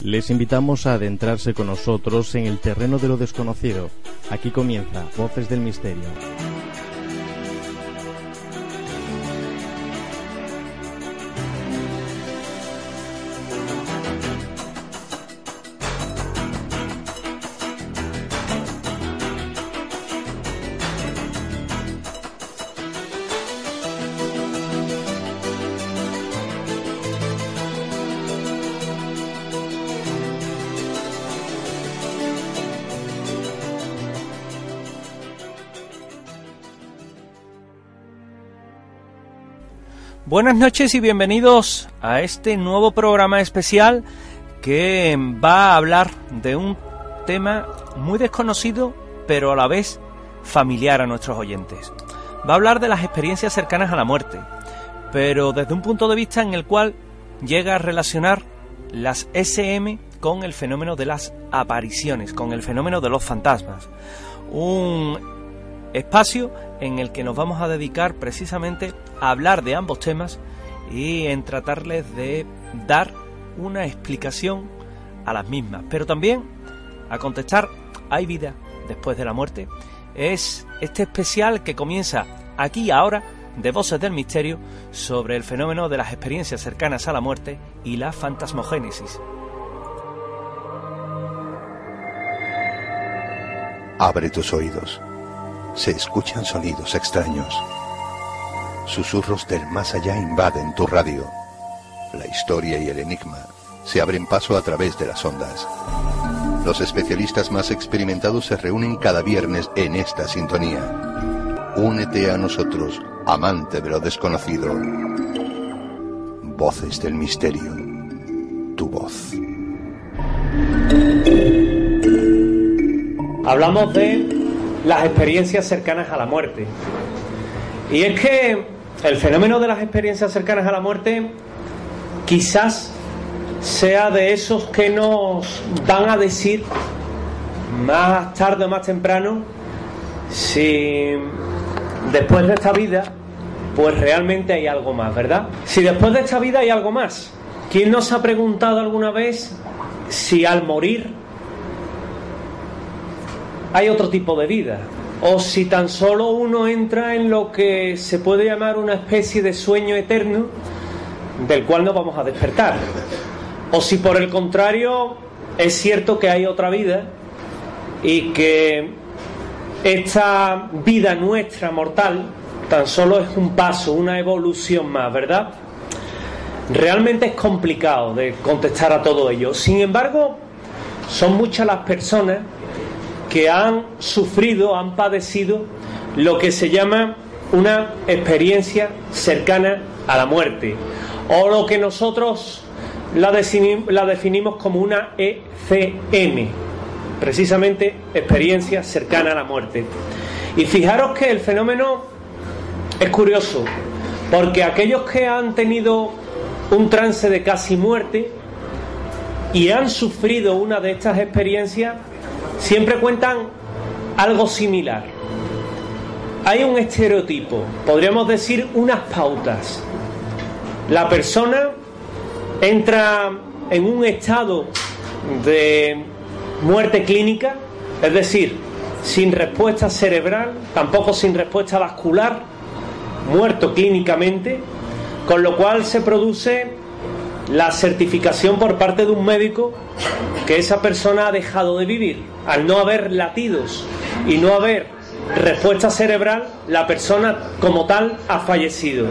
Les invitamos a adentrarse con nosotros en el terreno de lo desconocido. Aquí comienza Voces del Misterio. Buenas noches y bienvenidos a este nuevo programa especial que va a hablar de un tema muy desconocido, pero a la vez familiar a nuestros oyentes. Va a hablar de las experiencias cercanas a la muerte, pero desde un punto de vista en el cual llega a relacionar las SM con el fenómeno de las apariciones, con el fenómeno de los fantasmas. Un espacio en el que nos vamos a dedicar precisamente a hablar de ambos temas y en tratarles de dar una explicación a las mismas, pero también a contestar: ¿hay vida después de la muerte? Es este especial que comienza aquí y ahora de Voces del Misterio sobre el fenómeno de las experiencias cercanas a la muerte y la fantasmogénesis. Abre tus oídos. Se escuchan sonidos extraños. Susurros del más allá invaden tu radio. La historia y el enigma se abren paso a través de las ondas. Los especialistas más experimentados se reúnen cada viernes en esta sintonía. Únete a nosotros, amante de lo desconocido. Voces del Misterio. Tu voz. Hablamos de las experiencias cercanas a la muerte. Y es que el fenómeno de las experiencias cercanas a la muerte quizás sea de esos que nos van a decir más tarde o más temprano si después de esta vida pues realmente hay algo más, ¿verdad? Si después de esta vida hay algo más. ¿Quién nos ha preguntado alguna vez si al morir hay otro tipo de vida? O si tan solo uno entra en lo que se puede llamar una especie de sueño eterno del cual no vamos a despertar. O si por el contrario es cierto que hay otra vida y que esta vida nuestra mortal tan solo es un paso, una evolución más, ¿verdad? Realmente es complicado de contestar a todo ello. Sin embargo, son muchas las personas que han sufrido, han padecido lo que se llama una experiencia cercana a la muerte, o lo que nosotros la definimos como una ECM, precisamente experiencia cercana a la muerte. Y fijaros que el fenómeno es curioso, porque aquellos que han tenido un trance de casi muerte y han sufrido una de estas experiencias siempre cuentan algo similar. Hay un estereotipo, podríamos decir unas pautas. La persona entra en un estado de muerte clínica, es decir, sin respuesta cerebral, tampoco sin respuesta vascular, muerto clínicamente, con lo cual se produce la certificación por parte de un médico que esa persona ha dejado de vivir. Al no haber latidos y no haber respuesta cerebral, la persona como tal ha fallecido.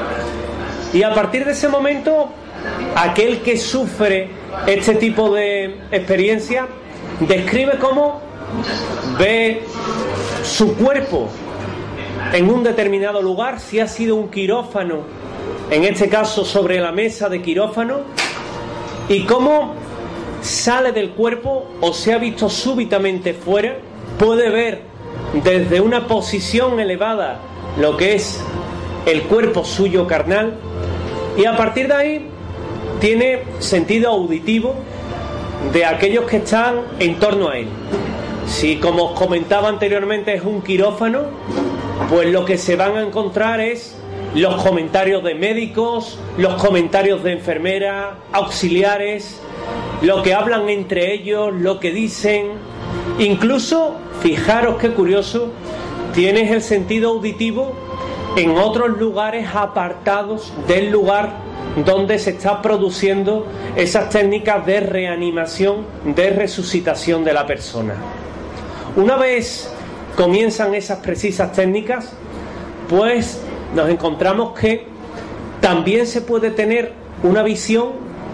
Y a partir de ese momento, aquel que sufre este tipo de experiencia describe cómo ve su cuerpo en un determinado lugar, si ha sido un quirófano, en este caso sobre la mesa de quirófano, y cómo sale del cuerpo o se ha visto súbitamente fuera, puede ver desde una posición elevada lo que es el cuerpo suyo carnal, y a partir de ahí tiene sentido auditivo de aquellos que están en torno a él. Si, como os comentaba anteriormente, es un quirófano, pues lo que se van a encontrar es los comentarios de médicos, los comentarios de enfermeras, auxiliares, lo que hablan entre ellos, lo que dicen. Incluso, fijaros qué curioso, tienes el sentido auditivo en otros lugares apartados del lugar donde se está produciendo esas técnicas de reanimación, de resucitación de la persona. Una vez comienzan esas precisas técnicas, pues nos encontramos que también se puede tener una visión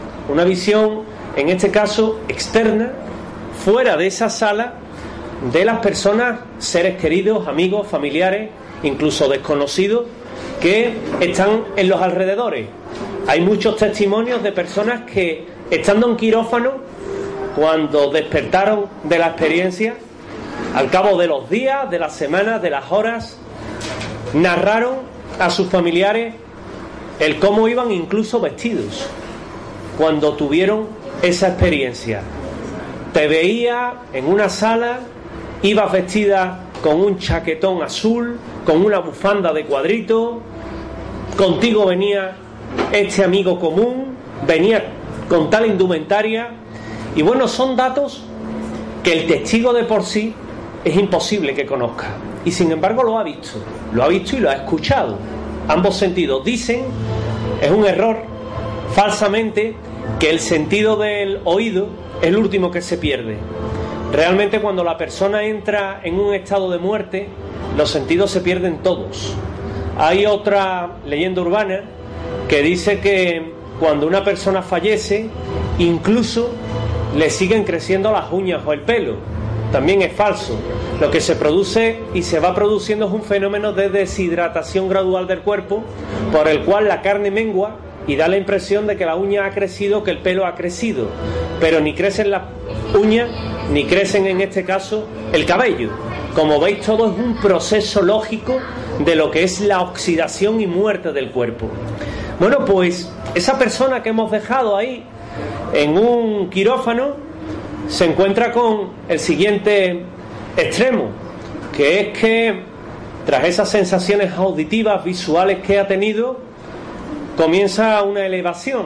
en este caso externa, fuera de esa sala, de las personas, seres queridos, amigos, familiares, incluso desconocidos, que están en los alrededores. Hay muchos testimonios de personas que, estando en quirófano, cuando despertaron de la experiencia, al cabo de los días, de las semanas, de las horas, narraron a sus familiares el cómo iban incluso vestidos cuando tuvieron esa experiencia. Te veía en una sala, ibas vestida con un chaquetón azul, con una bufanda de cuadrito, contigo venía este amigo común, venía con tal indumentaria, y bueno, son datos que el testigo de por sí es imposible que conozca, y sin embargo lo ha visto y lo ha escuchado. Ambos sentidos. Dicen, es un error, falsamente, que el sentido del oído es el último que se pierde. Realmente, cuando la persona entra en un estado de muerte, los sentidos se pierden todos. Hay otra leyenda urbana que dice que cuando una persona fallece, incluso le siguen creciendo las uñas o el pelo. También es falso. Lo que se produce y se va produciendo es un fenómeno de deshidratación gradual del cuerpo, por el cual la carne mengua y da la impresión de que la uña ha crecido, que el pelo ha crecido, pero ni crecen las uñas ni crecen, en este caso, el cabello. Como veis, todo es un proceso lógico de lo que es la oxidación y muerte del cuerpo. Bueno, pues esa persona que hemos dejado ahí en un quirófano se encuentra con el siguiente extremo, que es que tras esas sensaciones auditivas, visuales que ha tenido, comienza una elevación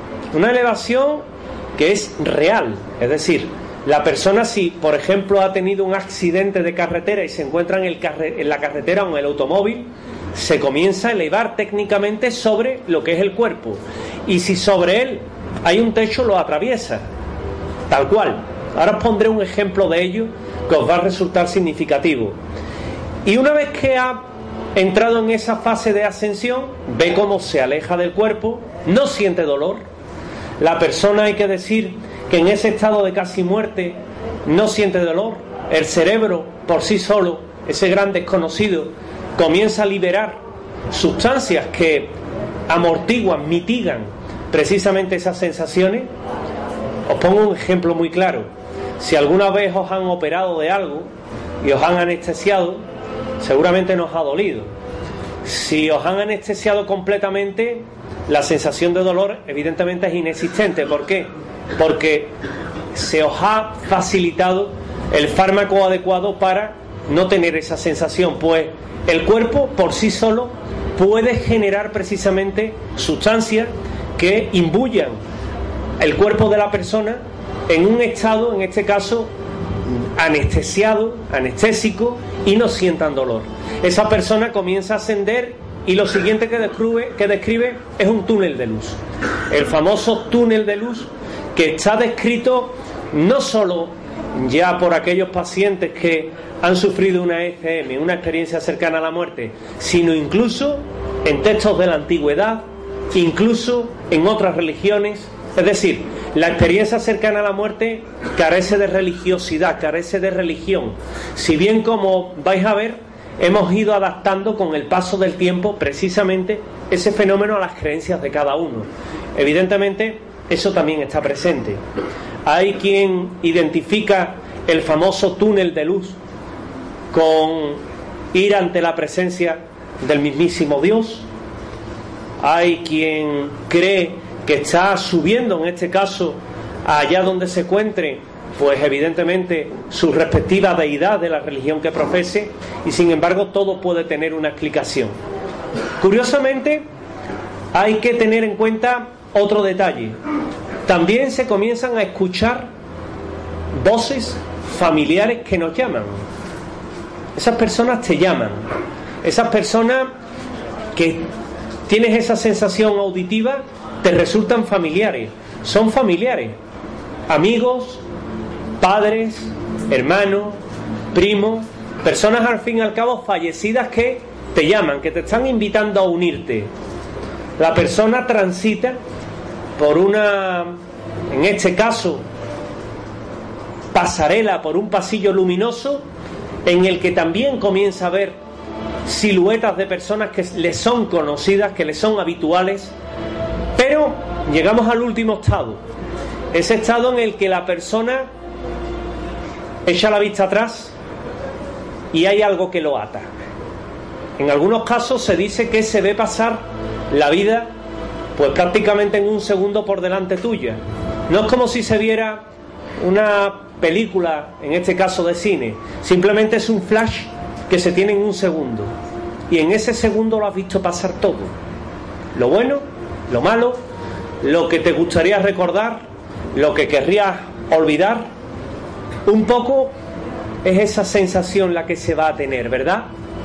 que es real. Es decir, la persona, si por ejemplo ha tenido un accidente de carretera y se encuentra en la carretera o en el automóvil, se comienza a elevar técnicamente sobre lo que es el cuerpo, y si sobre él hay un techo, lo atraviesa, tal cual. Ahora os pondré un ejemplo de ello que os va a resultar significativo. Y una vez que ha entrado en esa fase de ascensión, ve cómo se aleja del cuerpo, no siente dolor. La persona, hay que decir que en ese estado de casi muerte no siente dolor. El cerebro por sí solo, ese gran desconocido, comienza a liberar sustancias que amortiguan, mitigan precisamente esas sensaciones. Os pongo un ejemplo muy claro. Si alguna vez os han operado de algo y os han anestesiado, seguramente nos ha dolido. Si os han anestesiado completamente, la sensación de dolor evidentemente es inexistente. ¿Por qué? Porque se os ha facilitado el fármaco adecuado para no tener esa sensación, pues el cuerpo por sí solo puede generar precisamente sustancias que imbuyan el cuerpo de la persona en un estado, en este caso, anestesiado, anestésico, y no sientan dolor. Esa persona comienza a ascender y lo siguiente que describe es un túnel de luz. El famoso túnel de luz que está descrito no solo ya por aquellos pacientes que han sufrido una ECM, una experiencia cercana a la muerte, sino incluso en textos de la antigüedad, incluso en otras religiones. Es decir, la experiencia cercana a la muerte carece de religiosidad, carece de religión. Si bien, como vais a ver, hemos ido adaptando con el paso del tiempo precisamente ese fenómeno a las creencias de cada uno. Evidentemente, eso también está presente. Hay quien identifica el famoso túnel de luz con ir ante la presencia del mismísimo Dios. Hay quien cree que está subiendo, en este caso, allá donde se encuentre, pues evidentemente su respectiva deidad de la religión que profese, y sin embargo todo puede tener una explicación. Curiosamente, hay que tener en cuenta otro detalle. también se comienzan a escuchar voces familiares que nos llaman. Esas personas te llaman. Esas personas que tienes esa sensación auditiva te resultan familiares. Son familiares. Amigos, padres, hermanos, primos, personas al fin y al cabo fallecidas que te llaman, que te están invitando a unirte. La persona transita por una, en este caso, pasarela, por un pasillo luminoso en el que también comienza a ver siluetas de personas que le son conocidas, que le son habituales, pero llegamos al último estado, ese estado en el que la persona echa la vista atrás y hay algo que lo ata. En algunos casos se dice que se ve pasar la vida pues prácticamente en un segundo por delante tuya. No es como si se viera una película, en este caso de cine, simplemente es un flash que se tiene en un segundo, y en ese segundo lo has visto pasar todo, lo bueno, lo malo, lo que te gustaría recordar, lo que querrías olvidar. Un poco es esa sensación la que se va a tener, ¿verdad?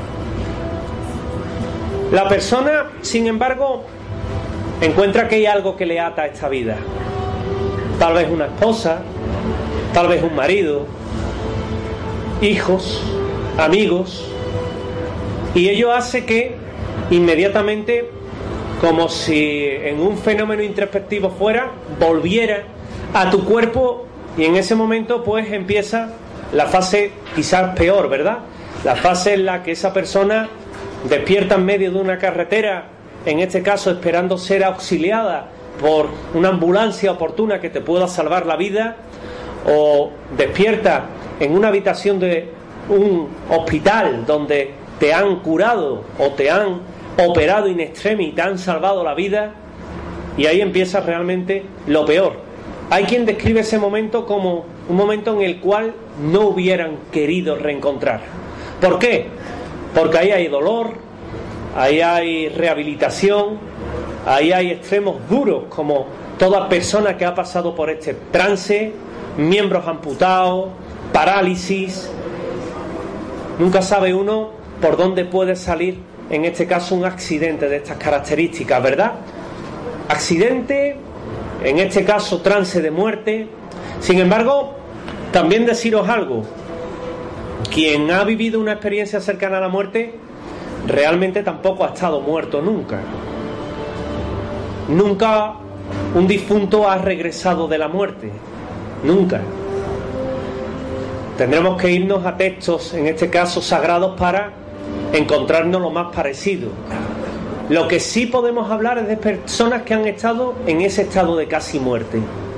La persona, sin embargo, encuentra que hay algo que le ata a esta vida. Tal vez una esposa, tal vez un marido, hijos, amigos, y ello hace que inmediatamente, como si en un fenómeno introspectivo fuera, volviera a tu cuerpo, y en ese momento pues empieza la fase quizás peor, ¿verdad? La fase en la que esa persona despierta en medio de una carretera, en este caso esperando ser auxiliada por una ambulancia oportuna que te pueda salvar la vida, o despierta en una habitación de un hospital donde te han curado o te han operado in extremis y te han salvado la vida, y ahí empieza realmente lo peor. Hay quien describe ese momento como un momento en el cual no hubieran querido reencontrar. ¿Por qué? Porque ahí hay dolor, ahí hay rehabilitación, ahí hay extremos duros, como toda persona que ha pasado por este trance, miembros amputados, parálisis. Nunca sabe uno por dónde puede salir, en este caso, un accidente de estas características, ¿verdad? Accidente, en este caso, trance de muerte. Sin embargo, también deciros algo: quien ha vivido una experiencia cercana a la muerte realmente tampoco ha estado muerto nunca. Nunca un difunto ha regresado de la muerte. Nunca. Tendremos que irnos a textos, en este caso sagrados, para encontrarnos lo más parecido. Lo que sí podemos hablar es de personas que han estado en ese estado de casi muerte.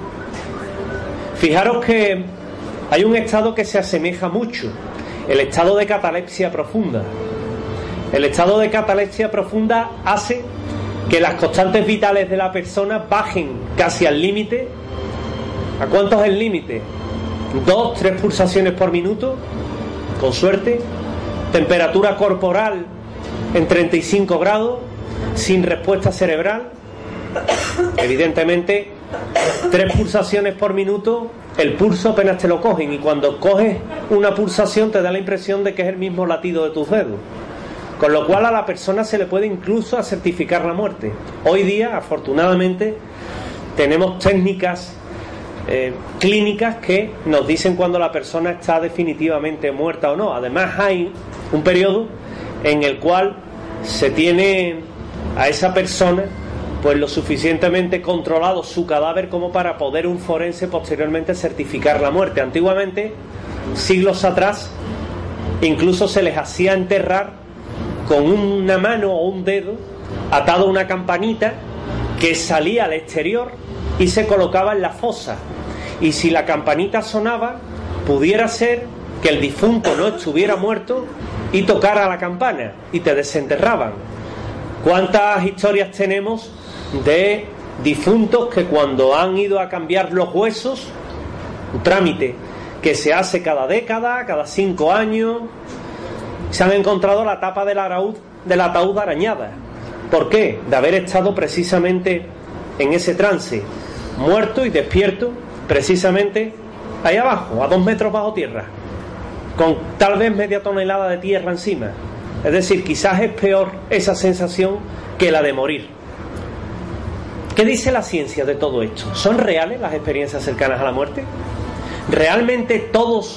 Fijaros que hay un estado que se asemeja mucho: el estado de catalepsia profunda. El estado de catalepsia profunda hace que las constantes vitales de la persona bajen casi al límite. ¿A cuánto es el límite? 2-3 pulsaciones por minuto, con suerte. Temperatura corporal en 35 grados, sin respuesta cerebral. Evidentemente, 3 pulsaciones por minuto, el pulso apenas te lo cogen, y cuando coges una pulsación te da la impresión de que es el mismo latido de tus dedos. Con lo cual a la persona se le puede incluso certificar la muerte. Hoy día, afortunadamente, tenemos técnicas clínicas que nos dicen cuando la persona está definitivamente muerta o no. Además, hay un periodo en el cual se tiene a esa persona pues lo suficientemente controlado su cadáver como para poder un forense posteriormente certificar la muerte. Antiguamente, siglos atrás, incluso se les hacía enterrar con una mano o un dedo atado a una campanita que salía al exterior y se colocaba en la fosa, y si la campanita sonaba, pudiera ser que el difunto no estuviera muerto y tocara la campana y te desenterraban. ¿Cuántas historias tenemos de difuntos que cuando han ido a cambiar los huesos, un trámite que se hace cada década, cada 5 años, se han encontrado la tapa del ataúd arañada? ¿Por qué? De haber estado precisamente en ese trance. muerto y despierto precisamente ahí abajo, a 2 metros bajo tierra, con tal vez media tonelada de tierra encima. Es decir, quizás es peor esa sensación que la de morir. ¿Qué dice la ciencia de todo esto? ¿Son reales las experiencias cercanas a la muerte? ¿Realmente todos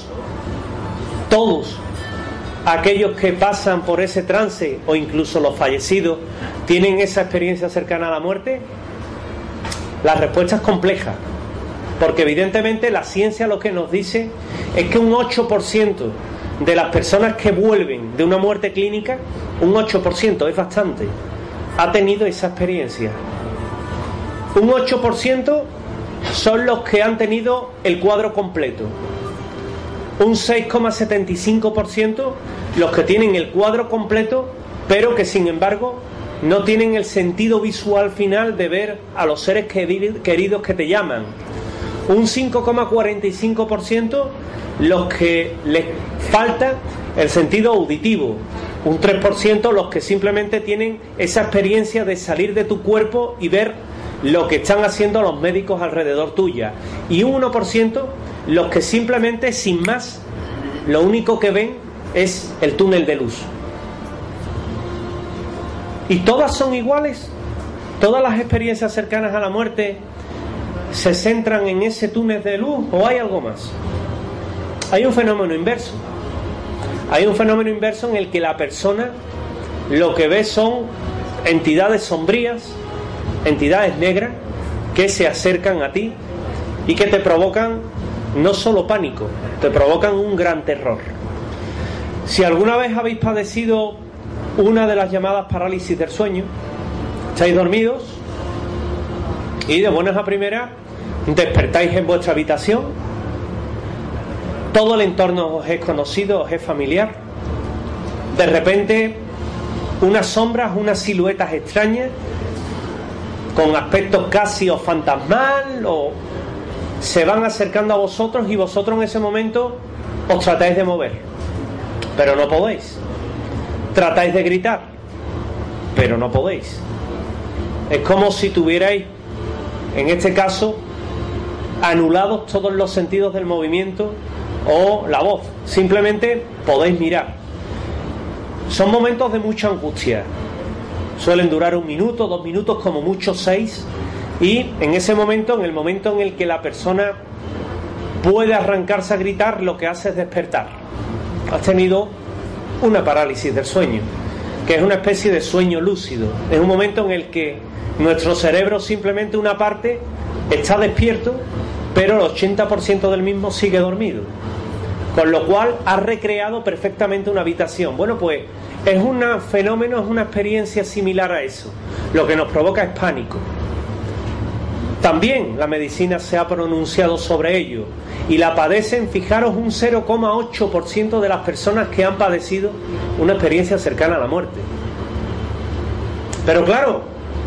aquellos que pasan por ese trance, o incluso los fallecidos, tienen esa experiencia cercana a la muerte? La respuesta es compleja, porque evidentemente la ciencia lo que nos dice es que un 8% de las personas que vuelven de una muerte clínica, un 8% es bastante, ha tenido esa experiencia. Un 8% son los que han tenido el cuadro completo. Un 6,75% los que tienen el cuadro completo, pero que sin embargo no tienen el sentido visual final de ver a los seres queridos que te llaman. Un 5,45% los que les falta el sentido auditivo. Un 3% los que simplemente tienen esa experiencia de salir de tu cuerpo y ver lo que están haciendo los médicos alrededor tuya. Y un 1% los que simplemente, sin más, lo único que ven es el túnel de luz. ¿Y todas son iguales? ¿Todas las experiencias cercanas a la muerte se centran en ese túnel de luz o hay algo más? Hay un fenómeno inverso. Hay un fenómeno inverso en el que la persona lo que ve son entidades sombrías, entidades negras que se acercan a ti y que te provocan no solo pánico, te provocan un gran terror. Si alguna vez habéis padecido una de las llamadas parálisis del sueño, estáis dormidos y de buenas a primeras despertáis en vuestra habitación, todo el entorno os es conocido, os es familiar, de repente unas sombras, unas siluetas extrañas con aspectos casi o fantasmal o se van acercando a vosotros y vosotros en ese momento os tratáis de mover, pero no podéis. Tratáis de gritar, pero no podéis. Es como si tuvierais, en este caso, anulados todos los sentidos del movimiento o la voz. Simplemente podéis mirar. Son momentos de mucha angustia. Suelen durar 1 minuto, 2 minutos, como mucho 6. Y en ese momento, en el momento en el que la persona puede arrancarse a gritar, lo que hace es despertar. Has tenido una parálisis del sueño, que es una especie de sueño lúcido. Es un momento en el que nuestro cerebro, simplemente una parte, está despierto, pero el 80% del mismo sigue dormido, con lo cual ha recreado perfectamente una habitación. Bueno, pues es un fenómeno, es una experiencia similar a eso. Lo que nos provoca es pánico. También la medicina se ha pronunciado sobre ello y la padecen, fijaros, un 0,8% de las personas que han padecido una experiencia cercana a la muerte. Pero claro,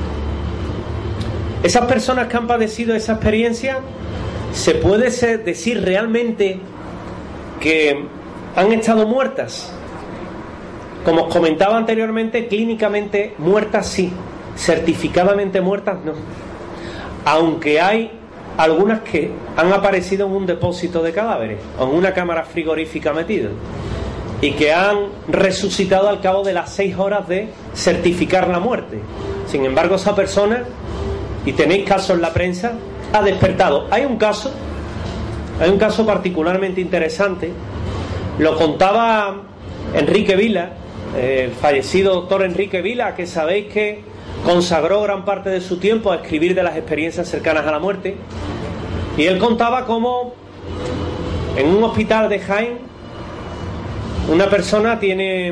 esas personas que han padecido esa experiencia, ¿se puede decir realmente que han estado muertas? Como os comentaba anteriormente, clínicamente muertas sí, certificadamente muertas no. Aunque hay algunas que han aparecido en un depósito de cadáveres o en una cámara frigorífica metido y que han resucitado al cabo de las 6 horas de certificar la muerte. Sin embargo, esa persona, y tenéis casos en la prensa, ha despertado. Hay un caso particularmente interesante. Lo contaba Enrique Vila, el fallecido doctor Enrique Vila, que sabéis que consagró gran parte de su tiempo a escribir de las experiencias cercanas a la muerte. Y él contaba cómo en un hospital de Jaén una persona tiene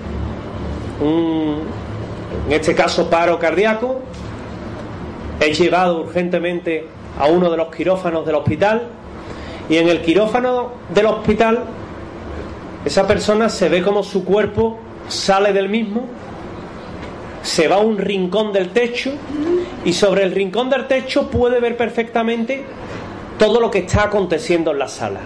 en este caso paro cardíaco, es llevado urgentemente a uno de los quirófanos del hospital, y en el quirófano del hospital esa persona se ve como su cuerpo sale del mismo, se va a un rincón del techo y sobre el rincón del techo puede ver perfectamente todo lo que está aconteciendo en la sala.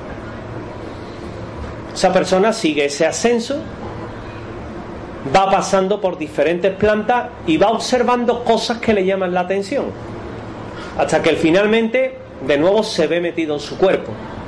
Esa persona sigue ese ascenso, va pasando por diferentes plantas y va observando cosas que le llaman la atención. hasta que finalmente de nuevo se ve metido en su cuerpo.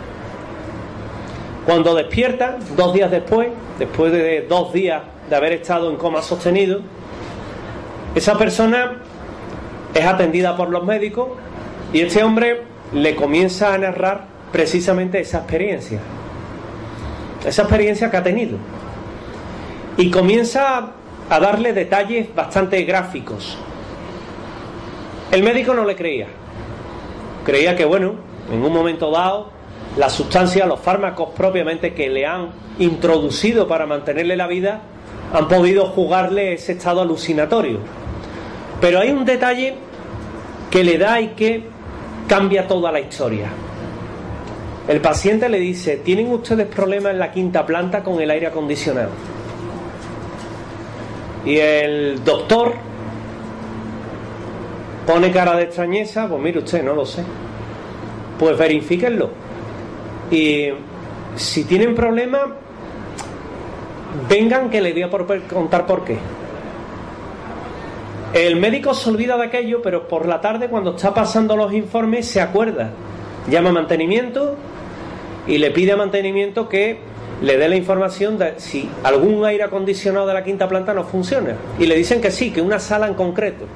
Cuando despierta, 2 días después de 2 días de haber estado en coma sostenido, esa persona es atendida por los médicos y este hombre le comienza a narrar precisamente esa experiencia que ha tenido, y comienza a darle detalles bastante gráficos. El médico no le creía que bueno, en un momento dado la sustancia, los fármacos propiamente que le han introducido para mantenerle la vida han podido jugarle ese estado alucinatorio. Pero hay un detalle que le da y que cambia toda la historia. El paciente le dice: ¿tienen ustedes problemas en la 5ª planta con el aire acondicionado? Y el doctor pone cara de extrañeza. Pues mire usted, no lo sé. Pues verifíquenlo. Y si tienen problemas, vengan que les voy a contar por qué. El médico se olvida de aquello, pero por la tarde, cuando está pasando los informes, se acuerda. Llama a mantenimiento y le pide a mantenimiento que le dé la información de si algún aire acondicionado de la 5ª planta no funciona. Y le dicen que sí, que una sala en concreto.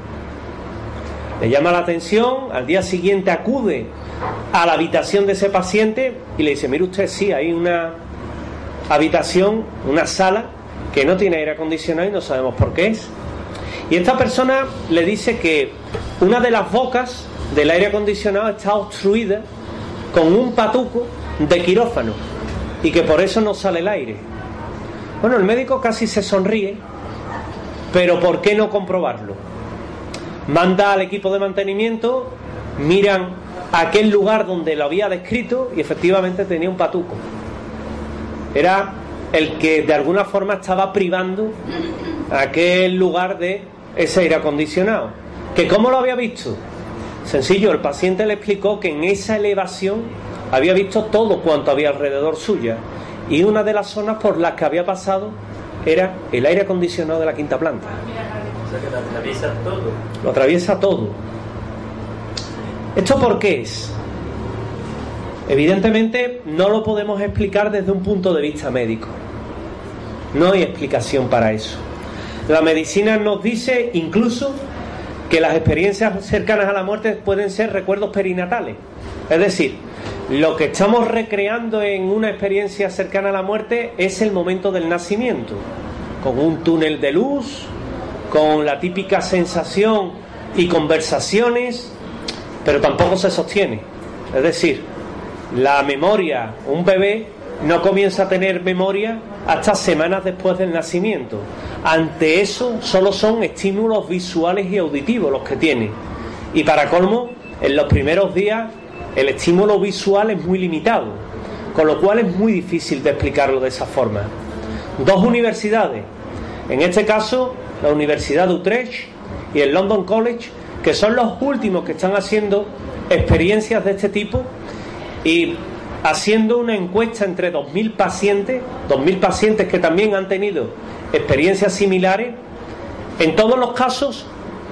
Le llama la atención, al día siguiente acude a la habitación de ese paciente y le dice: mire usted, sí, hay una habitación, una sala que no tiene aire acondicionado y no sabemos por qué es. Y esta persona le dice que una de las bocas del aire acondicionado está obstruida con un patuco de quirófano y que por eso no sale el aire. Bueno, el médico casi se sonríe, pero ¿por qué no comprobarlo? Manda al equipo de mantenimiento, miran aquel lugar donde lo había descrito y efectivamente tenía un patuco. Era el que de alguna forma estaba privando aquel lugar de ese aire acondicionado. ¿Que cómo lo había visto? Sencillo, el paciente le explicó que en esa elevación había visto todo cuanto había alrededor suya, y una de las zonas por las que había pasado era el aire acondicionado de la 5ª planta. O sea que lo atraviesa todo. Lo atraviesa todo. ¿Esto por qué es? Evidentemente no lo podemos explicar desde un punto de vista médico. No hay explicación para eso. La medicina nos dice incluso que las experiencias cercanas a la muerte pueden ser recuerdos perinatales. Es decir, lo que estamos recreando en una experiencia cercana a la muerte es el momento del nacimiento, con un túnel de luz, con la típica sensación y conversaciones, pero tampoco se sostiene. Es decir, la memoria, un bebé no comienza a tener memoria hasta semanas después del nacimiento. Ante eso solo son estímulos visuales y auditivos los que tiene, y para colmo, en los primeros días el estímulo visual es muy limitado, con lo cual es muy difícil de explicarlo de esa forma. 2 universidades, en este caso la Universidad de Utrecht y el London College, que son los últimos que están haciendo experiencias de este tipo y haciendo una encuesta entre 2.000 pacientes que también han tenido experiencias similares. En todos los casos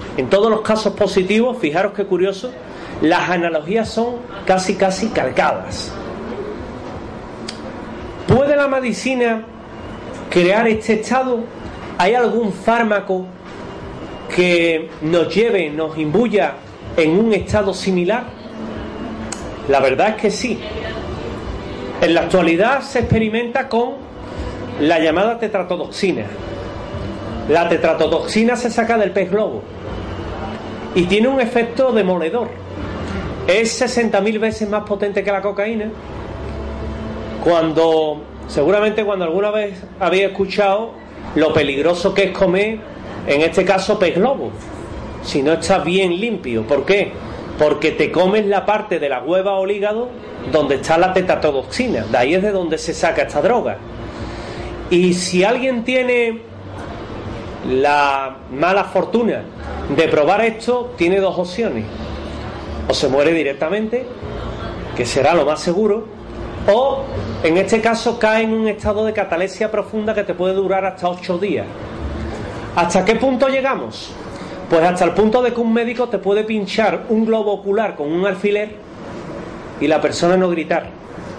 positivos, fijaros qué curioso, las analogías son casi calcadas. ¿Puede la medicina crear este estado? ¿Hay algún fármaco que nos imbuya en un estado similar? La verdad es que sí. En la actualidad se experimenta con la llamada tetratotoxina. La tetratotoxina se saca del pez globo y tiene un efecto demoledor. Es 60.000 veces más potente que la cocaína. Seguramente cuando alguna vez habéis escuchado lo peligroso que es comer, en este caso pez globo, si no está bien limpio. ¿Por qué? Porque te comes la parte de la hueva o el hígado donde está la tetratotoxina. De ahí es de donde se saca esta droga. Y si alguien tiene la mala fortuna de probar esto, tiene 2 opciones: o se muere directamente, que será lo más seguro, o en este caso cae en un estado de catalepsia profunda que te puede durar hasta 8 días. ¿Hasta qué punto llegamos? Pues hasta el punto de que un médico te puede pinchar un globo ocular con un alfiler y la persona no gritar.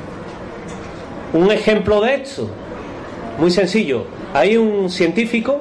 Un ejemplo de esto, muy sencillo. Hay un científico,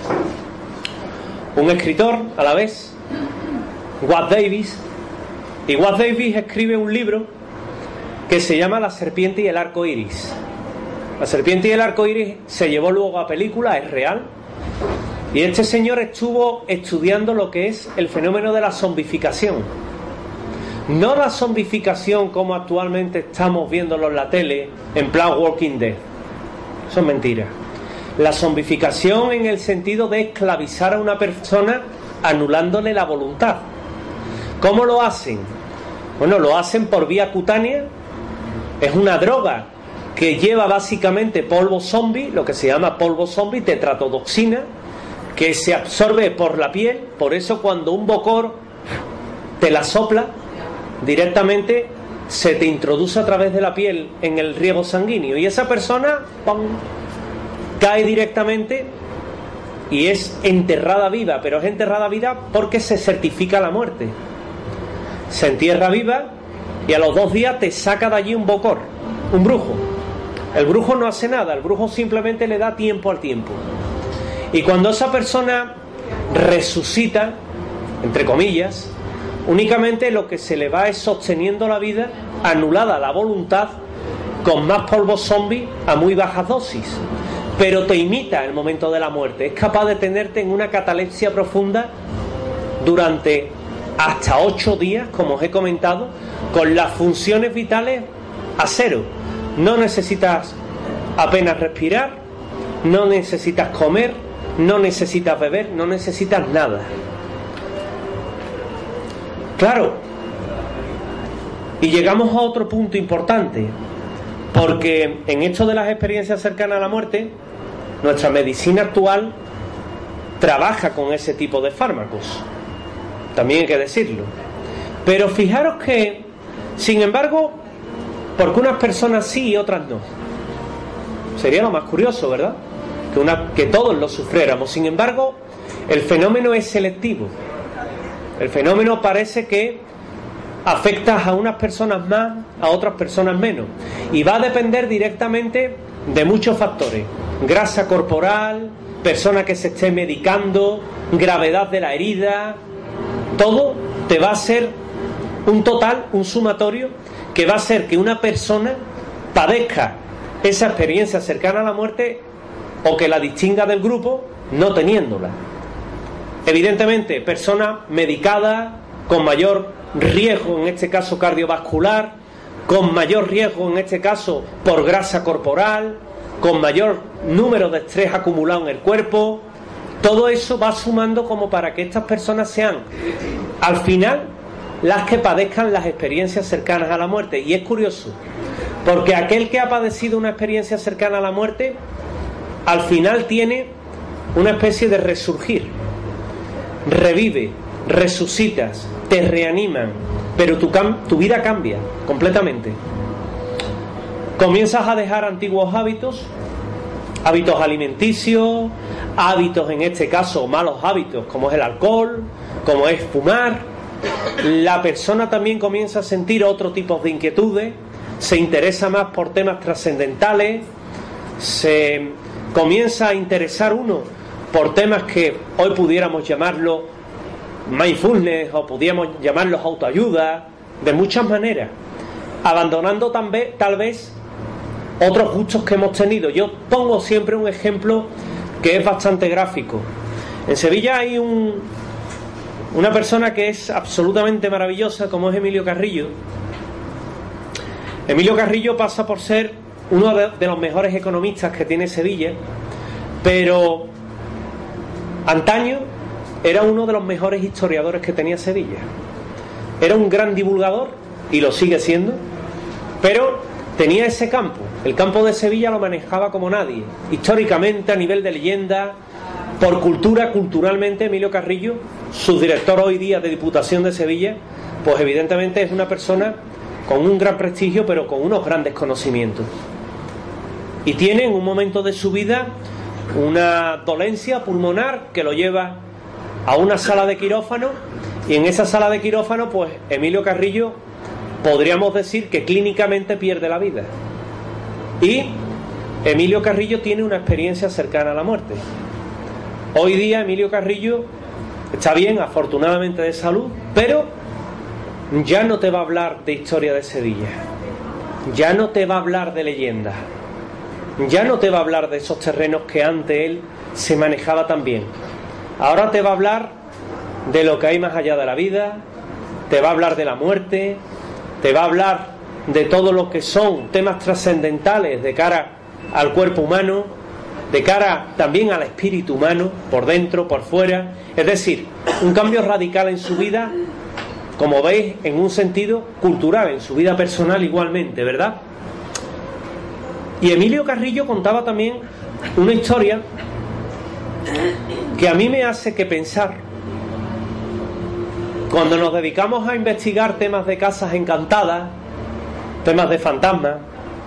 un escritor a la vez, Wade Davis, y Wade Davis escribe un libro que se llama La serpiente y el arco iris. La serpiente y el arco iris se llevó luego a película, es real, y este señor estuvo estudiando lo que es el fenómeno de la zombificación. No la zombificación como actualmente estamos viéndolo en la tele, en plan Walking Dead. Eso es mentira. La zombificación en el sentido de esclavizar a una persona anulándole la voluntad. ¿Cómo lo hacen? Bueno, lo hacen por vía cutánea. Es una droga que lleva básicamente polvo zombie, lo que se llama polvo zombie, tetratotoxina, que se absorbe por la piel. Por eso cuando un bocor te la sopla, directamente se te introduce a través de la piel en el riego sanguíneo y esa persona ¡pum!, cae directamente y es enterrada viva, pero es enterrada viva porque se certifica la muerte. Se entierra viva y a los 2 días te saca de allí un bocor, un brujo. El brujo no hace nada, el brujo simplemente le da tiempo al tiempo. Y cuando esa persona resucita, entre comillas, únicamente lo que se le va es sosteniendo la vida, anulada la voluntad, con más polvo zombie a muy bajas dosis. Pero te imita el momento de la muerte. Es capaz de tenerte en una catalepsia profunda durante hasta 8 días, como os he comentado, con las funciones vitales a cero. No necesitas apenas respirar, no necesitas comer, no necesitas beber, no necesitas nada. Claro, y llegamos a otro punto importante, porque en esto de las experiencias cercanas a la muerte, nuestra medicina actual trabaja con ese tipo de fármacos, también hay que decirlo. Pero fijaros que, sin embargo, porque unas personas sí y otras no. Sería lo más curioso, ¿verdad? Que todos lo sufriéramos. Sin embargo, el fenómeno es selectivo. El fenómeno parece que afecta a unas personas más, a otras personas menos. Y va a depender directamente de muchos factores. Grasa corporal, persona que se esté medicando, gravedad de la herida. Todo te va a ser un total, un sumatorio, que va a hacer que una persona padezca esa experiencia cercana a la muerte o que la distinga del grupo no teniéndola. Evidentemente, personas medicadas con mayor riesgo, en este caso cardiovascular, con mayor riesgo, en este caso por grasa corporal, con mayor número de estrés acumulado en el cuerpo. Todo eso va sumando como para que estas personas sean, al final, las que padezcan las experiencias cercanas a la muerte. Y es curioso, porque aquel que ha padecido una experiencia cercana a la muerte, al final tiene una especie de resurgir. Revive, resucitas, te reaniman, pero tu vida cambia completamente. Comienzas a dejar antiguos hábitos, hábitos alimenticios, hábitos, en este caso malos hábitos, como es el alcohol, como es fumar. La persona también comienza a sentir otro tipo de inquietudes, se interesa más por temas trascendentales, se comienza a interesar uno por temas que hoy pudiéramos llamarlo mindfulness o pudiéramos llamarlos autoayuda, de muchas maneras, abandonando tal vez otros gustos que hemos tenido. Yo pongo siempre un ejemplo que es bastante gráfico. En Sevilla hay una persona que es absolutamente maravillosa, como es Emilio Carrillo. Emilio Carrillo pasa por ser uno de los mejores economistas que tiene Sevilla, pero antaño era uno de los mejores historiadores que tenía Sevilla. Era un gran divulgador, y lo sigue siendo, pero tenía ese campo. El campo de Sevilla lo manejaba como nadie. Históricamente, a nivel de leyenda, por cultura, culturalmente, Emilio Carrillo, subdirector hoy día de Diputación de Sevilla, pues evidentemente es una persona con un gran prestigio, pero con unos grandes conocimientos. Y tiene en un momento de su vida una dolencia pulmonar que lo lleva a una sala de quirófano, y en esa sala de quirófano pues Emilio Carrillo podríamos decir que clínicamente pierde la vida. Y Emilio Carrillo tiene una experiencia cercana a la muerte. Hoy día Emilio Carrillo está bien, afortunadamente, de salud, pero ya no te va a hablar de historia de Sevilla, ya no te va a hablar de leyendas, ya no te va a hablar de esos terrenos que antes él se manejaba tan bien. Ahora te va a hablar de lo que hay más allá de la vida, te va a hablar de la muerte, te va a hablar de todo lo que son temas trascendentales de cara al cuerpo humano, de cara también al espíritu humano, por dentro, por fuera. Es decir, un cambio radical en su vida, como veis, en un sentido cultural, en su vida personal igualmente, ¿verdad? Y Emilio Carrillo contaba también una historia que a mí me hace que pensar, cuando nos dedicamos a investigar temas de casas encantadas, temas de fantasmas,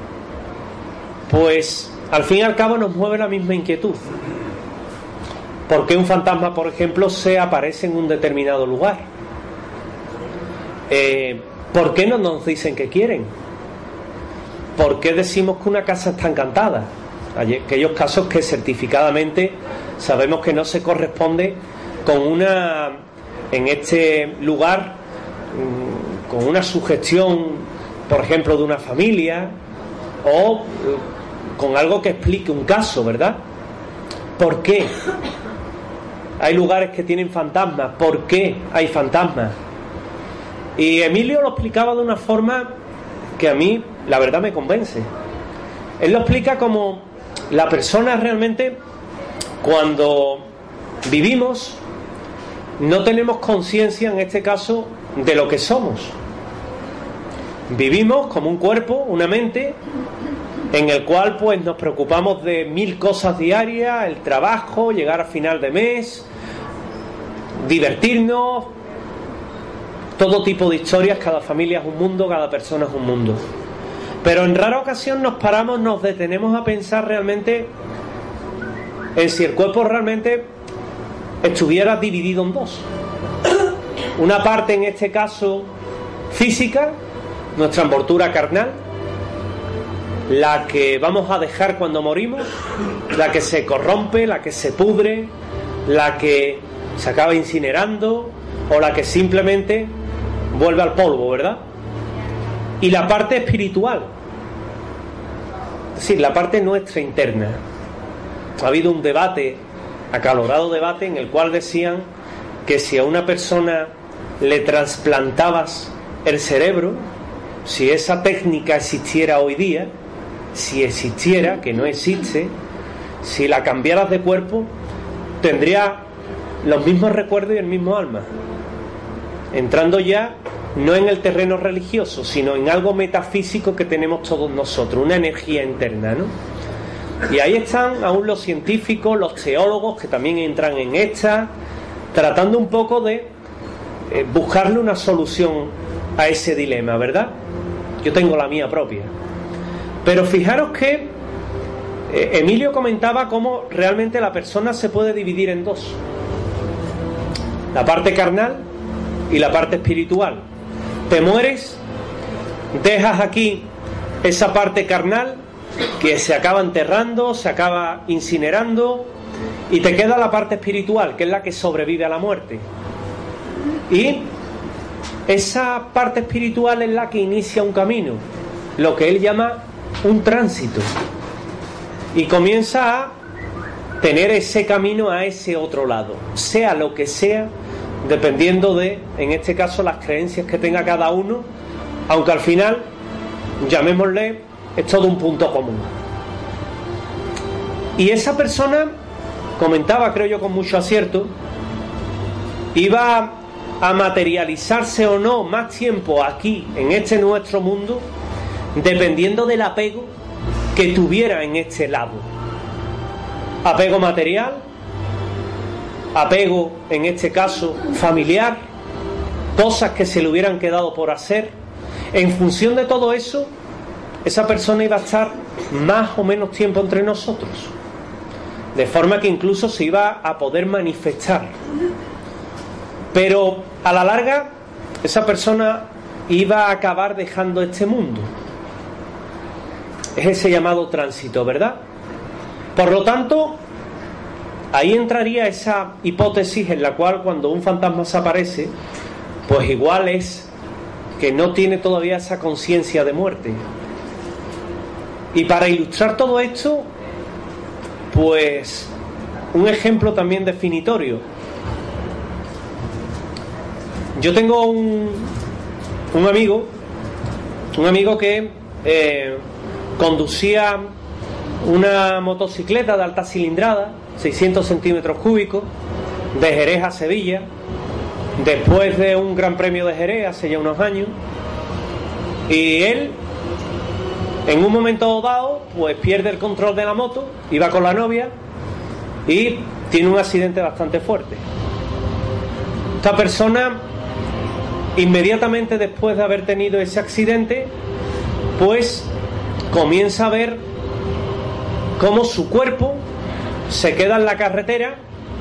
pues al fin y al cabo nos mueve la misma inquietud. ¿Por qué un fantasma, por ejemplo, se aparece en un determinado lugar? ¿Por qué no nos dicen que quieren? ¿Por qué decimos que una casa está encantada? Hay aquellos casos que certificadamente sabemos que no se corresponde con una, en este lugar, con una sugestión, por ejemplo, de una familia, o con algo que explique un caso, ¿verdad? ¿Por qué hay lugares que tienen fantasmas? ¿Por qué hay fantasmas? Y Emilio lo explicaba de una forma que a mí, la verdad, me convence. Él lo explica como la persona realmente, cuando vivimos, no tenemos conciencia, en este caso, de lo que somos. Vivimos como un cuerpo, una mente, en el cual pues nos preocupamos de 1000 cosas diarias, el trabajo, llegar a final de mes, divertirnos, todo tipo de historias. Cada familia es un mundo, cada persona es un mundo. Pero en rara ocasión nos paramos, nos detenemos a pensar realmente en si el cuerpo realmente estuviera dividido en dos. Una parte, en este caso física, nuestra envoltura carnal, la que vamos a dejar cuando morimos, la que se corrompe, la que se pudre, la que se acaba incinerando, o la que simplemente vuelve al polvo, ¿verdad? Y la parte espiritual, es decir, la parte nuestra interna. Ha habido un debate, acalorado debate, en el cual decían que si a una persona le trasplantabas el cerebro, si esa técnica existiera hoy día, si existiera, que no existe, si la cambiaras de cuerpo, tendría los mismos recuerdos y el mismo alma, entrando ya no en el terreno religioso, sino en algo metafísico que tenemos todos nosotros, una energía interna, ¿no? Y ahí están aún los científicos, los teólogos, que también entran en esta, tratando un poco de buscarle una solución a ese dilema, ¿verdad? Yo tengo la mía propia. Pero fijaros que Emilio comentaba cómo realmente la persona se puede dividir en dos: la parte carnal y la parte espiritual. Te mueres, dejas aquí esa parte carnal que se acaba enterrando, se acaba incinerando, y te queda la parte espiritual, que es la que sobrevive a la muerte. Y esa parte espiritual es la que inicia un camino, lo que él llama un tránsito, y comienza a tener ese camino a ese otro lado, sea lo que sea, dependiendo de, en este caso, las creencias que tenga cada uno, aunque al final, llamémosle, es todo un punto común. Y esa persona comentaba, creo yo con mucho acierto, iba a materializarse o no más tiempo aquí, en este nuestro mundo, dependiendo del apego que tuviera en este lado. Apego material, apego, en este caso, familiar, cosas que se le hubieran quedado por hacer. En función de todo eso, esa persona iba a estar más o menos tiempo entre nosotros, de forma que incluso se iba a poder manifestar. Pero a la larga esa persona iba a acabar dejando este mundo. Es ese llamado tránsito, ¿verdad? Por lo tanto, ahí entraría esa hipótesis en la cual cuando un fantasma se aparece, pues igual es que no tiene todavía esa conciencia de muerte. Y para ilustrar todo esto, pues un ejemplo también definitorio. Yo tengo un amigo que conducía una motocicleta de alta cilindrada, 600 centímetros cúbicos, de Jerez a Sevilla, después de un gran premio de Jerez hace ya unos años, y él en un momento dado pues pierde el control de la moto, iba con la novia y tiene un accidente bastante fuerte. Esta persona, inmediatamente después de haber tenido ese accidente, pues comienza a ver cómo su cuerpo se queda en la carretera,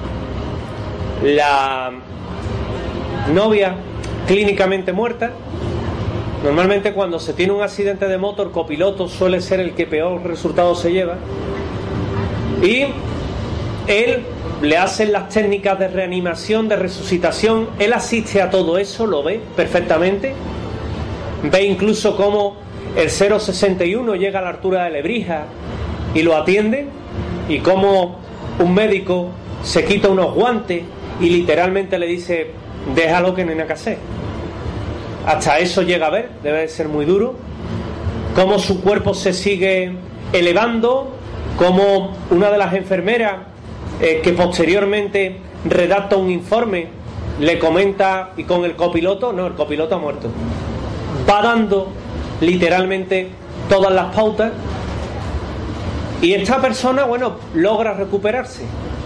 la novia clínicamente muerta. Normalmente cuando se tiene un accidente de moto, el copiloto suele ser el que peor resultado se lleva, y él le hacen las técnicas de reanimación, de resucitación, él asiste a todo eso, lo ve perfectamente, ve incluso cómo el 061 llega a la altura de Lebrija y lo atiende, y cómo un médico se quita unos guantes y literalmente le dice: déjalo, que no hay nada que hacer. Hasta eso llega a ver, debe de ser muy duro. Cómo su cuerpo se sigue elevando, cómo una de las enfermeras que posteriormente redacta un informe le comenta, y con el copiloto, no, el copiloto ha muerto, va dando literalmente todas las pautas, y esta persona, bueno, logra recuperarse,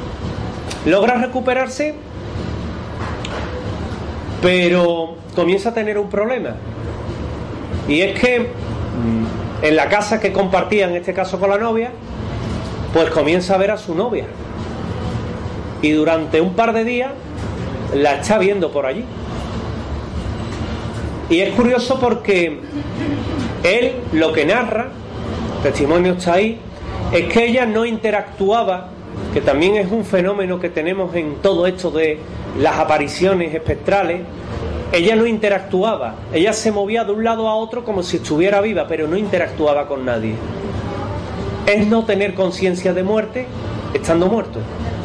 pero comienza a tener un problema, y es que en la casa que compartía, en este caso con la novia, pues comienza a ver a su novia, y durante un par de días la está viendo por allí. Y es curioso porque él lo que narra, testimonio está ahí, es que ella no interactuaba, que también es un fenómeno que tenemos en todo esto de las apariciones espectrales. Ella no interactuaba, ella se movía de un lado a otro como si estuviera viva, pero no interactuaba con nadie. Es no tener conciencia de muerte estando muerto.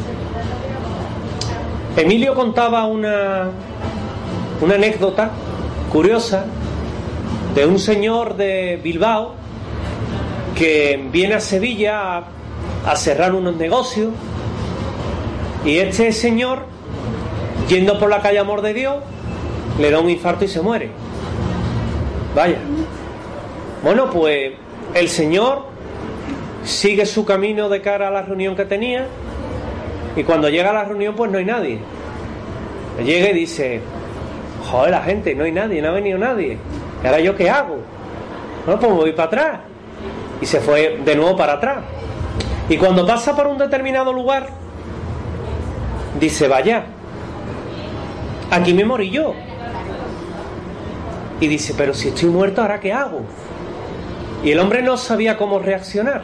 Emilio contaba una anécdota curiosa de un señor de Bilbao que viene a Sevilla a cerrar unos negocios, y este señor, yendo por la calle Amor de Dios, le da un infarto y se muere. Vaya. Bueno, pues el señor sigue su camino de cara a la reunión que tenía, y cuando llega a la reunión pues no hay nadie. Llega y dice: joder, la gente, no hay nadie, no ha venido nadie, ¿y ahora yo qué hago? Bueno, pues me voy para atrás. Y se fue de nuevo para atrás, y cuando pasa por un determinado lugar dice: vaya, aquí me morí yo. Y dice: pero si estoy muerto, ¿ahora qué hago? Y el hombre no sabía cómo reaccionar.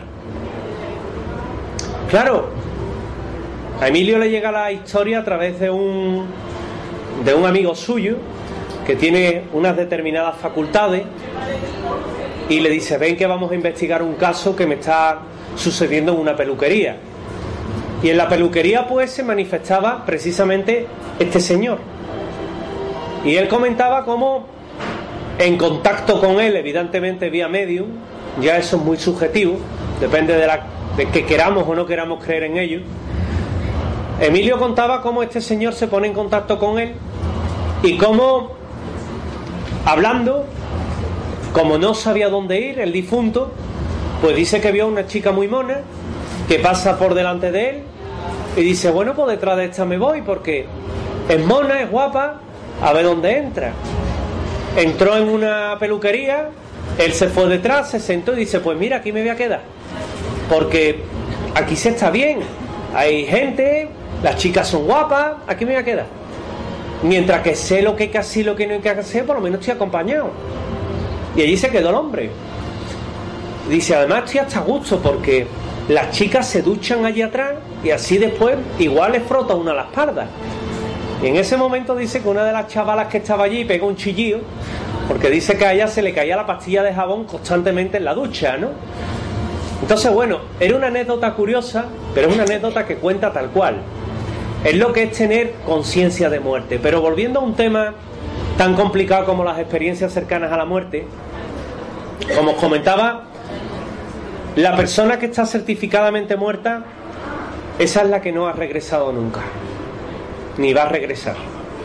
Claro, a Emilio le llega la historia a través de un amigo suyo que tiene unas determinadas facultades, y le dice: ven que vamos a investigar un caso que me está sucediendo en una peluquería. Y en la peluquería pues se manifestaba precisamente este señor, y él comentaba cómo, en contacto con él, evidentemente vía medium, ya eso es muy subjetivo, depende de que queramos o no queramos creer en ello. Emilio contaba cómo este señor se pone en contacto con él, y cómo, hablando, como no sabía dónde ir, el difunto, pues dice que vio a una chica muy mona que pasa por delante de él, y dice: bueno, pues detrás de esta me voy, porque es mona, es guapa, a ver dónde entra. Entró en una peluquería, él se fue detrás, se sentó y dice: pues mira, aquí me voy a quedar, porque aquí se está bien, hay gente, las chicas son guapas, aquí me voy a quedar. mientras que sé lo que hay que hacer y lo que no hay que hacer, por lo menos estoy acompañado. Y allí se quedó el hombre. Dice, además estoy hasta a gusto porque las chicas se duchan allí atrás y así después igual les frota una la espalda. Y en ese momento dice que una de las chavalas que estaba allí pegó un chillío porque dice que a ella se le caía la pastilla de jabón constantemente en la ducha, ¿no? Entonces, bueno, era una anécdota curiosa, pero es una anécdota que cuenta tal cual. Es lo que es tener conciencia de muerte. Pero volviendo a un tema tan complicado como las experiencias cercanas a la muerte, como os comentaba, la persona que está certificadamente muerta, esa es la que no ha regresado nunca, ni va a regresar.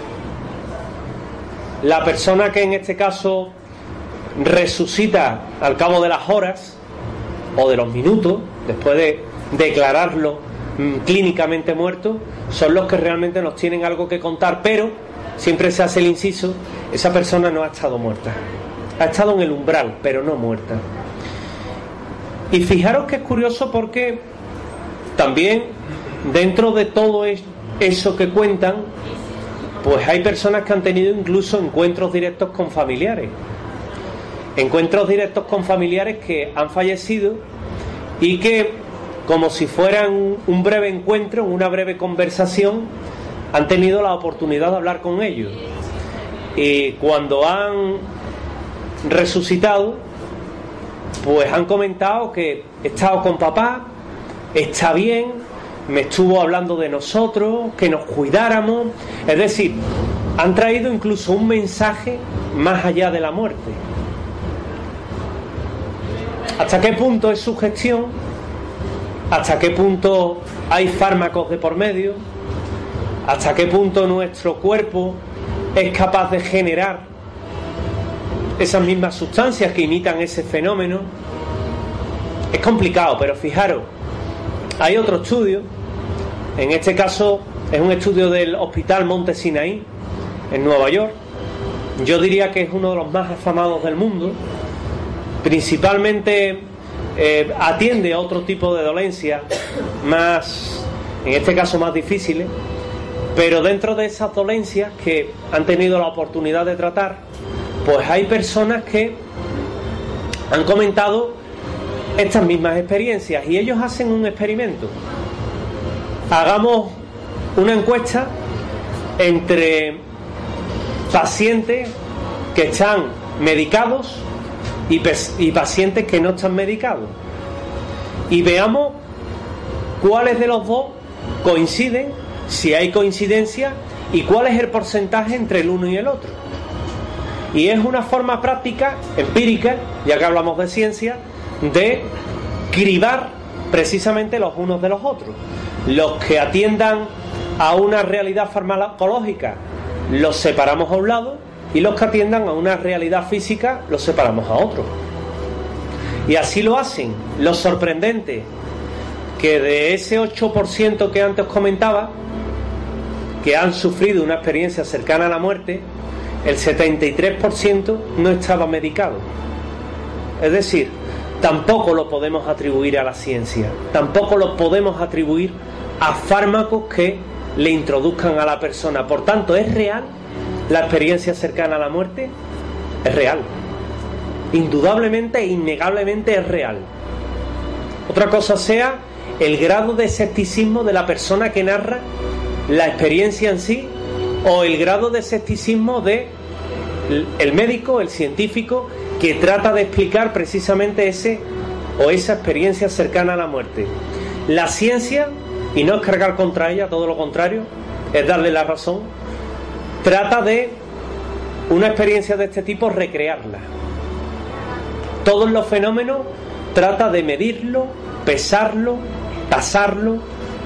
La persona que en este caso resucita al cabo de las horas o de los minutos, después de declararlo clínicamente muerto, son los que realmente nos tienen algo que contar, pero siempre se hace el inciso, esa persona no ha estado muerta, ha estado en el umbral, pero no muerta. Y fijaros que es curioso porque también dentro de todo eso que cuentan, pues hay personas que han tenido incluso encuentros directos con familiares. Encuentros directos con familiares que han fallecido y que, como si fueran un breve encuentro, una breve conversación, han tenido la oportunidad de hablar con ellos. Y cuando han resucitado, pues han comentado que he estado con papá, está bien, me estuvo hablando de nosotros, que nos cuidáramos. Es decir, han traído incluso un mensaje más allá de la muerte. ¿Hasta qué punto es sugestión? ¿Hasta qué punto hay fármacos de por medio? ¿Hasta qué punto nuestro cuerpo es capaz de generar esas mismas sustancias que imitan ese fenómeno? Es complicado, pero fijaros, hay otro estudio, en este caso es un estudio del Hospital Monte Sinaí en Nueva York. Yo diría que es uno de los más afamados del mundo. Principalmente atiende a otro tipo de dolencias más, en este caso más difíciles, pero dentro de esas dolencias que han tenido la oportunidad de tratar, pues hay personas que han comentado estas mismas experiencias y ellos hacen un experimento. Hagamos una encuesta entre pacientes que están medicados y pacientes que no están medicados y veamos cuáles de los dos coinciden, si hay coincidencia, y cuál es el porcentaje entre el uno y el otro. Y es una forma práctica, empírica, ya que hablamos de ciencia, de cribar precisamente los unos de los otros. Los que atiendan a una realidad farmacológica los separamos a un lado, y los que atiendan a una realidad física los separamos a otro. Y así lo hacen. Lo sorprendente, que de ese 8% que antes comentaba, que han sufrido una experiencia cercana a la muerte, el 73% no estaba medicado. Es decir, tampoco lo podemos atribuir a la ciencia, tampoco lo podemos atribuir a fármacos que le introduzcan a la persona. Por tanto, ¿es real la experiencia cercana a la muerte? Es real. Indudablemente e innegablemente es real. Otra cosa sea el grado de escepticismo de la persona que narra la experiencia en sí, o el grado de escepticismo de el médico, el científico, que trata de explicar precisamente ese o esa experiencia cercana a la muerte. La ciencia, y no es cargar contra ella, todo lo contrario, es darle la razón, trata de una experiencia de este tipo recrearla. Todos los fenómenos trata de medirlo, pesarlo, tasarlo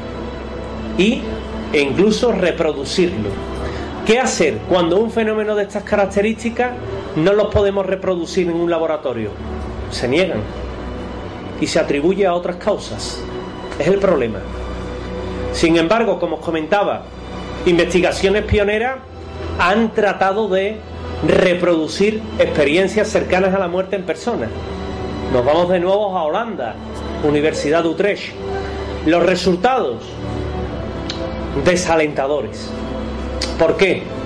e incluso reproducirlo. ¿Qué hacer cuando un fenómeno de estas características no los podemos reproducir en un laboratorio? Se niegan y se atribuye a otras causas. Es el problema. Sin embargo, como os comentaba, investigaciones pioneras han tratado de reproducir experiencias cercanas a la muerte en personas. Nos vamos de nuevo a Holanda, Universidad de Utrecht. Los resultados, desalentadores. ¿Por qué?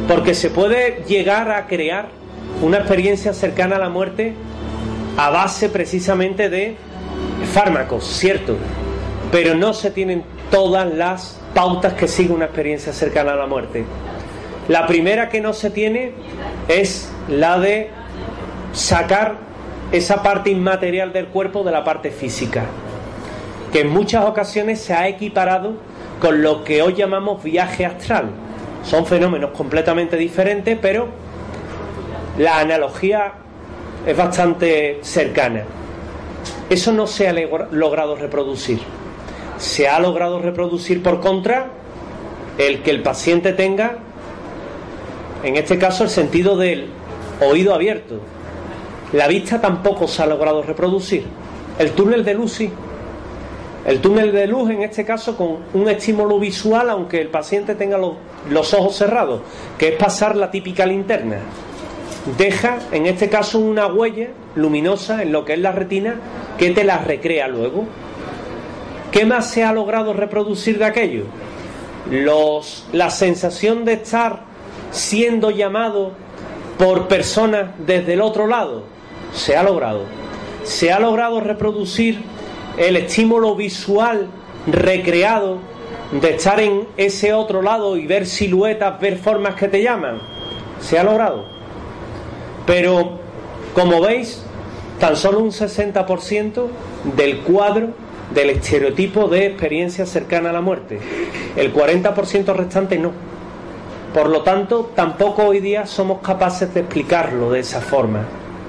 Porque se puede llegar a crear una experiencia cercana a la muerte a base precisamente de fármacos, cierto, pero no se tienen todas las pautas que sigue una experiencia cercana a la muerte. La primera que no se tiene es la de sacar esa parte inmaterial del cuerpo de la parte física, que en muchas ocasiones se ha equiparado con lo que hoy llamamos viaje astral. Son fenómenos completamente diferentes, pero la analogía es bastante cercana. Eso no se ha logrado reproducir. Se ha logrado reproducir, por contra, el que el paciente tenga, en este caso, el sentido del oído abierto. La vista tampoco se ha logrado reproducir. El túnel de luz sí. El túnel de luz, en este caso, con un estímulo visual, aunque el paciente tenga los ojos cerrados, que es pasar la típica linterna. Deja, en este caso, una huella luminosa en lo que es la retina, que te la recrea luego. ¿Qué más se ha logrado reproducir de aquello? La sensación de estar siendo llamado por personas desde el otro lado. Se ha logrado. Se ha logrado reproducir el estímulo visual recreado de estar en ese otro lado y ver siluetas, ver formas que te llaman. Se ha logrado. Pero, como veis, tan solo un 60% del cuadro del estereotipo de experiencia cercana a la muerte. El 40% restante no. Por lo tanto, tampoco hoy día somos capaces de explicarlo de esa forma.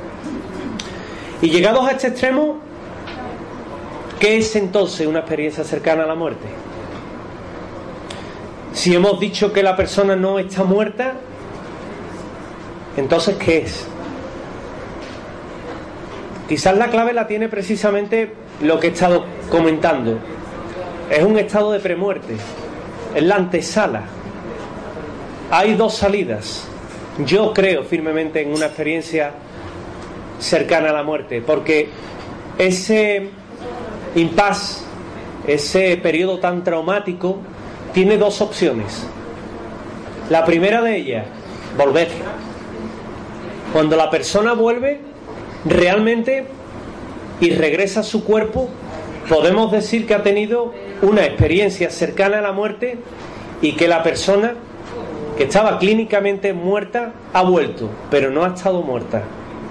Y llegados a este extremo, ¿qué es entonces una experiencia cercana a la muerte? Si hemos dicho que la persona no está muerta, entonces ¿qué es? Quizás la clave la tiene precisamente lo que he estado comentando. Es un estado de premuerte, es la antesala. Hay dos salidas. Yo creo firmemente en una experiencia cercana a la muerte, porque ese impasse, ese periodo tan traumático, tiene dos opciones. La primera de ellas, volver. Cuando la persona vuelve realmente y regresa a su cuerpo, podemos decir que ha tenido una experiencia cercana a la muerte y que la persona que estaba clínicamente muerta ha vuelto, pero no ha estado muerta.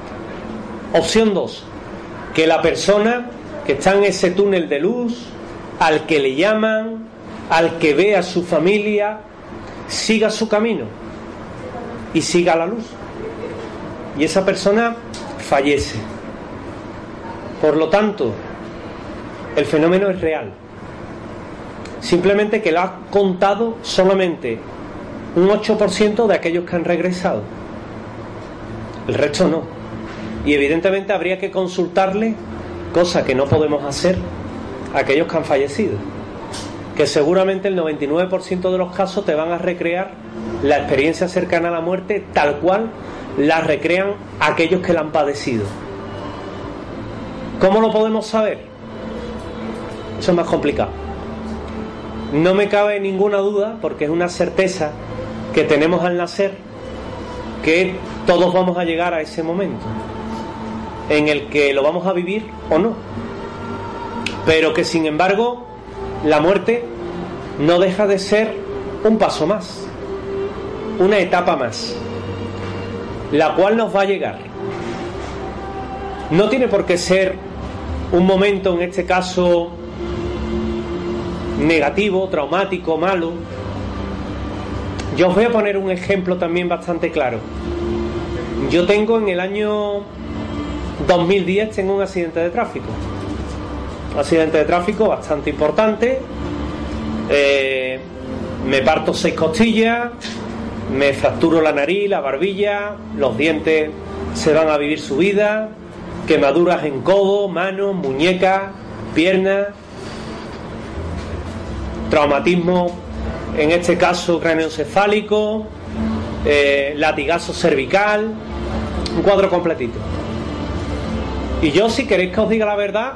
Opción 2, que la persona que está en ese túnel de luz, al que le llaman, al que ve a su familia, siga su camino y siga la luz. Y esa persona fallece. Por lo tanto, el fenómeno es real. Simplemente que lo ha contado solamente un 8% de aquellos que han regresado. El resto no. Y evidentemente habría que consultarle, cosa que no podemos hacer, a aquellos que han fallecido. Que seguramente el 99% de los casos te van a recrear la experiencia cercana a la muerte tal cual la recrean aquellos que la han padecido. ¿Cómo lo podemos saber? Eso es más complicado. No me cabe ninguna duda, porque es una certeza que tenemos al nacer, que todos vamos a llegar a ese momento en el que lo vamos a vivir o no, pero que sin embargo la muerte no deja de ser un paso más, una etapa más, la cual nos va a llegar. No tiene por qué ser un momento, en este caso, negativo, traumático, malo. Yo os voy a poner un ejemplo también bastante claro. Yo tengo en el año 2010 tengo un accidente de tráfico. Un accidente de tráfico bastante importante. Me parto 6 costillas, me fracturo la nariz, la barbilla, los dientes se van a vivir su vida, quemaduras en codo, manos, muñecas, piernas, traumatismo, en este caso craneoencefálico, latigazo cervical, un cuadro completito. Y yo, si queréis que os diga la verdad,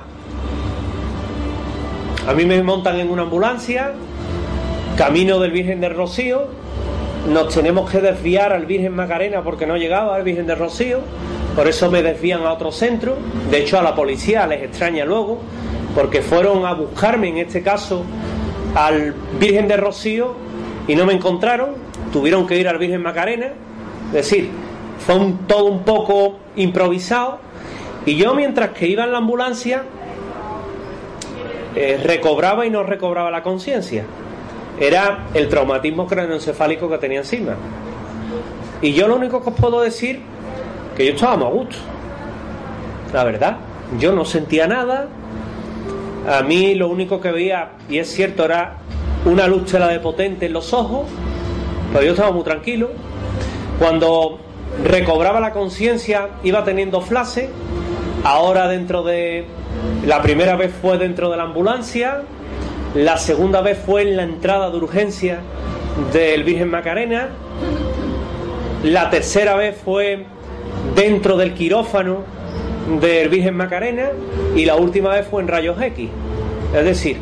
a mí me montan en una ambulancia, camino del Virgen del Rocío, nos tenemos que desviar al Virgen Macarena porque no llegaba al Virgen de Rocío, por eso me desvían a otro centro. De hecho, a la policía les extraña luego, porque fueron a buscarme, en este caso, al Virgen de Rocío y no me encontraron, tuvieron que ir al Virgen Macarena. Es decir, fue todo un poco improvisado, y yo, mientras que iba en la ambulancia, recobraba y no recobraba la conciencia. Era el traumatismo craneoencefálico que tenía encima. Y yo lo único que os puedo decir, que yo estaba muy a gusto, la verdad. Yo no sentía nada. A mí lo único que veía, y es cierto, era una luz de potente en los ojos, pero yo estaba muy tranquilo. Cuando recobraba la conciencia iba teniendo flashes. Ahora la primera vez fue dentro de la ambulancia, la segunda vez fue en la entrada de urgencia del Virgen Macarena, la tercera vez fue dentro del quirófano del Virgen Macarena, y la última vez fue en rayos X. Es decir,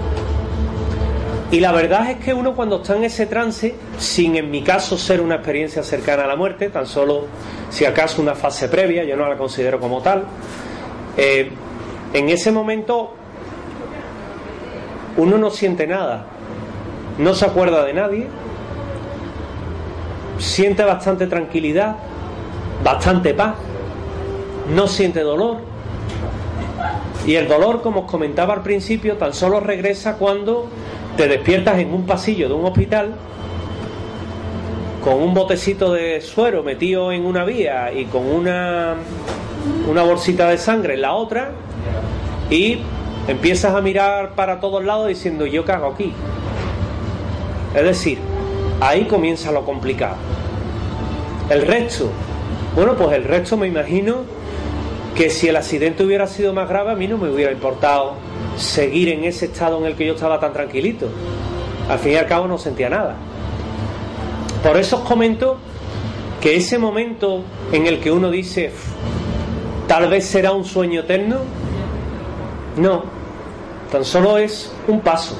y la verdad es que uno, cuando está en ese trance, sin en mi caso ser una experiencia cercana a la muerte, tan solo si acaso una fase previa, yo no la considero como tal, en ese momento uno no siente nada, no se acuerda de nadie, siente bastante tranquilidad, bastante paz, no siente dolor, y el dolor, como os comentaba al principio, tan solo regresa cuando te despiertas en un pasillo de un hospital con un botecito de suero metido en una vía y con una bolsita de sangre en la otra, y empiezas a mirar para todos lados diciendo: ¿yo qué hago aquí? Es decir, ahí comienza lo complicado. El resto, bueno, pues el resto me imagino que si el accidente hubiera sido más grave, a mí no me hubiera importado seguir en ese estado en el que yo estaba tan tranquilito. Al fin y al cabo no sentía nada. Por eso os comento que ese momento en el que uno dice: tal vez será un sueño eterno, no, tan solo es un paso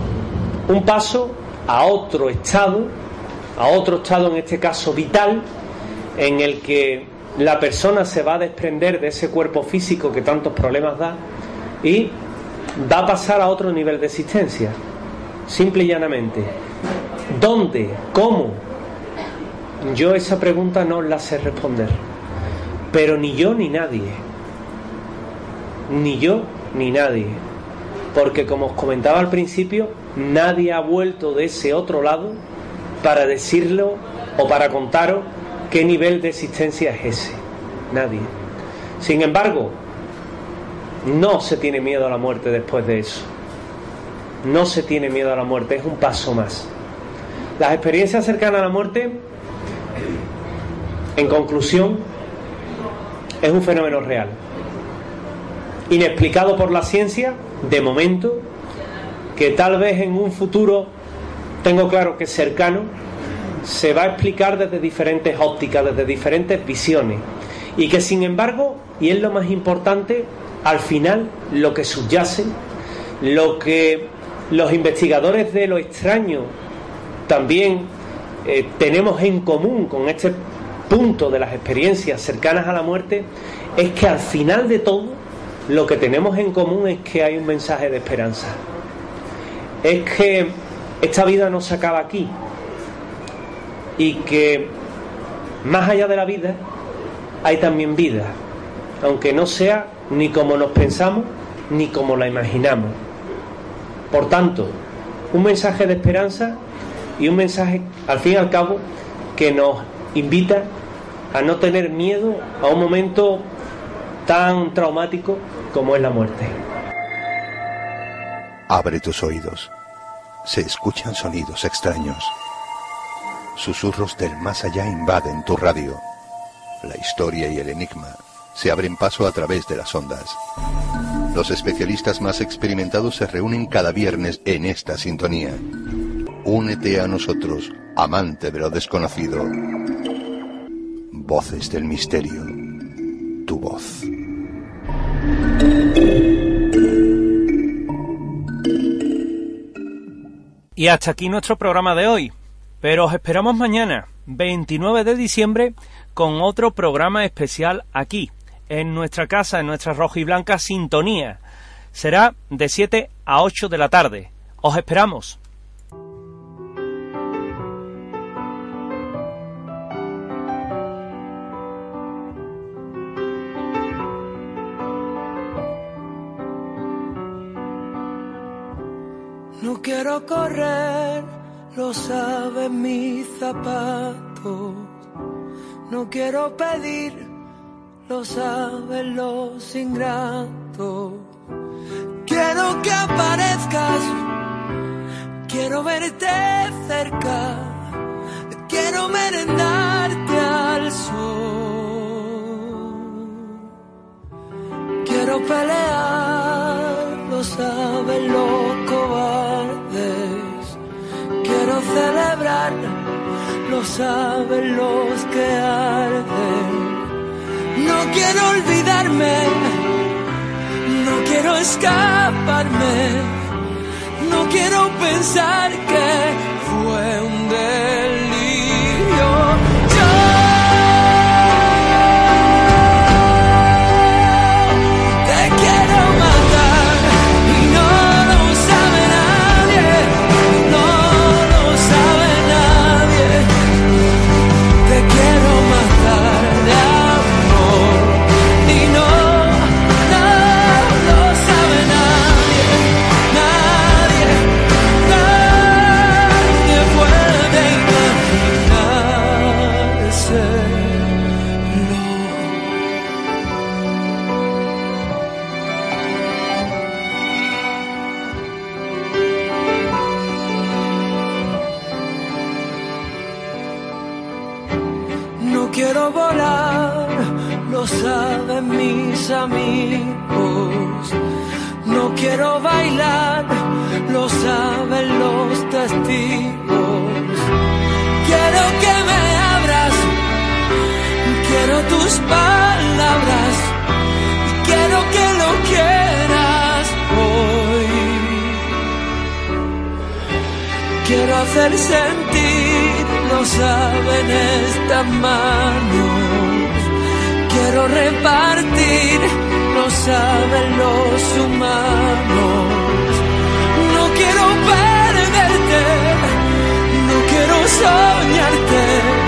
a otro estado en este caso vital, en el que la persona se va a desprender de ese cuerpo físico que tantos problemas da y va a pasar a otro nivel de existencia, simple y llanamente. ¿Dónde? ¿Cómo? Yo esa pregunta no la sé responder, pero ni yo ni nadie, porque, como os comentaba al principio, nadie ha vuelto de ese otro lado para decirlo o para contaros qué nivel de existencia es ese. Nadie. Sin embargo, no se tiene miedo a la muerte después de eso. No se tiene miedo a la muerte, es un paso más. Las experiencias cercanas a la muerte, en conclusión, es un fenómeno real, inexplicado por la ciencia, de momento, que tal vez en un futuro, tengo claro que cercano, se va a explicar desde diferentes ópticas, desde diferentes visiones, y que, sin embargo, y es lo más importante, al final lo que subyace, lo que los investigadores de lo extraño también tenemos en común con este punto de las experiencias cercanas a la muerte, es que al final de todo lo que tenemos en común es que hay un mensaje de esperanza. Es que esta vida no se acaba aquí, y que más allá de la vida hay también vida, aunque no sea ni como nos pensamos ni como la imaginamos. Por tanto, un mensaje de esperanza, y un mensaje, al fin y al cabo, que nos invita a no tener miedo a un momento tan traumático como es la muerte. Abre tus oídos. Se escuchan sonidos extraños. Susurros del más allá invaden tu radio. La historia y el enigma se abren paso a través de las ondas. Los especialistas más experimentados se reúnen cada viernes en esta sintonía. Únete a nosotros, amante de lo desconocido. Voces del misterio. Tu voz. Y hasta aquí nuestro programa de hoy. Pero os esperamos mañana, 29 de diciembre, con otro programa especial aquí, en nuestra casa, en nuestra roja y blanca sintonía. Será de 7 a 8 de la tarde. Os esperamos. No quiero correr, lo saben mis zapatos. No quiero pedir, lo saben los ingratos. Quiero que aparezcas, quiero verte cerca, quiero merendarte al sol. Quiero pelear, lo saben los cobardes. Quiero celebrar, lo saben los que arden. No quiero olvidarme, no quiero escaparme, no quiero pensar que fue un delirio. Quiero volar, lo saben mis amigos. No quiero bailar, lo saben los testigos. Quiero que me abras, quiero tus palabras, quiero que lo quieras hoy. Quiero hacer sentir, lo saben estas manos. Quiero repartir, lo saben los humanos. No quiero perderte, no quiero soñarte.